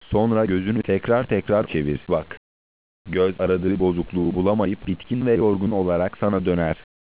Sonra gözünü tekrar tekrar çevir bak. Göz aradığı bozukluğu bulamayıp bitkin ve yorgun olarak sana döner.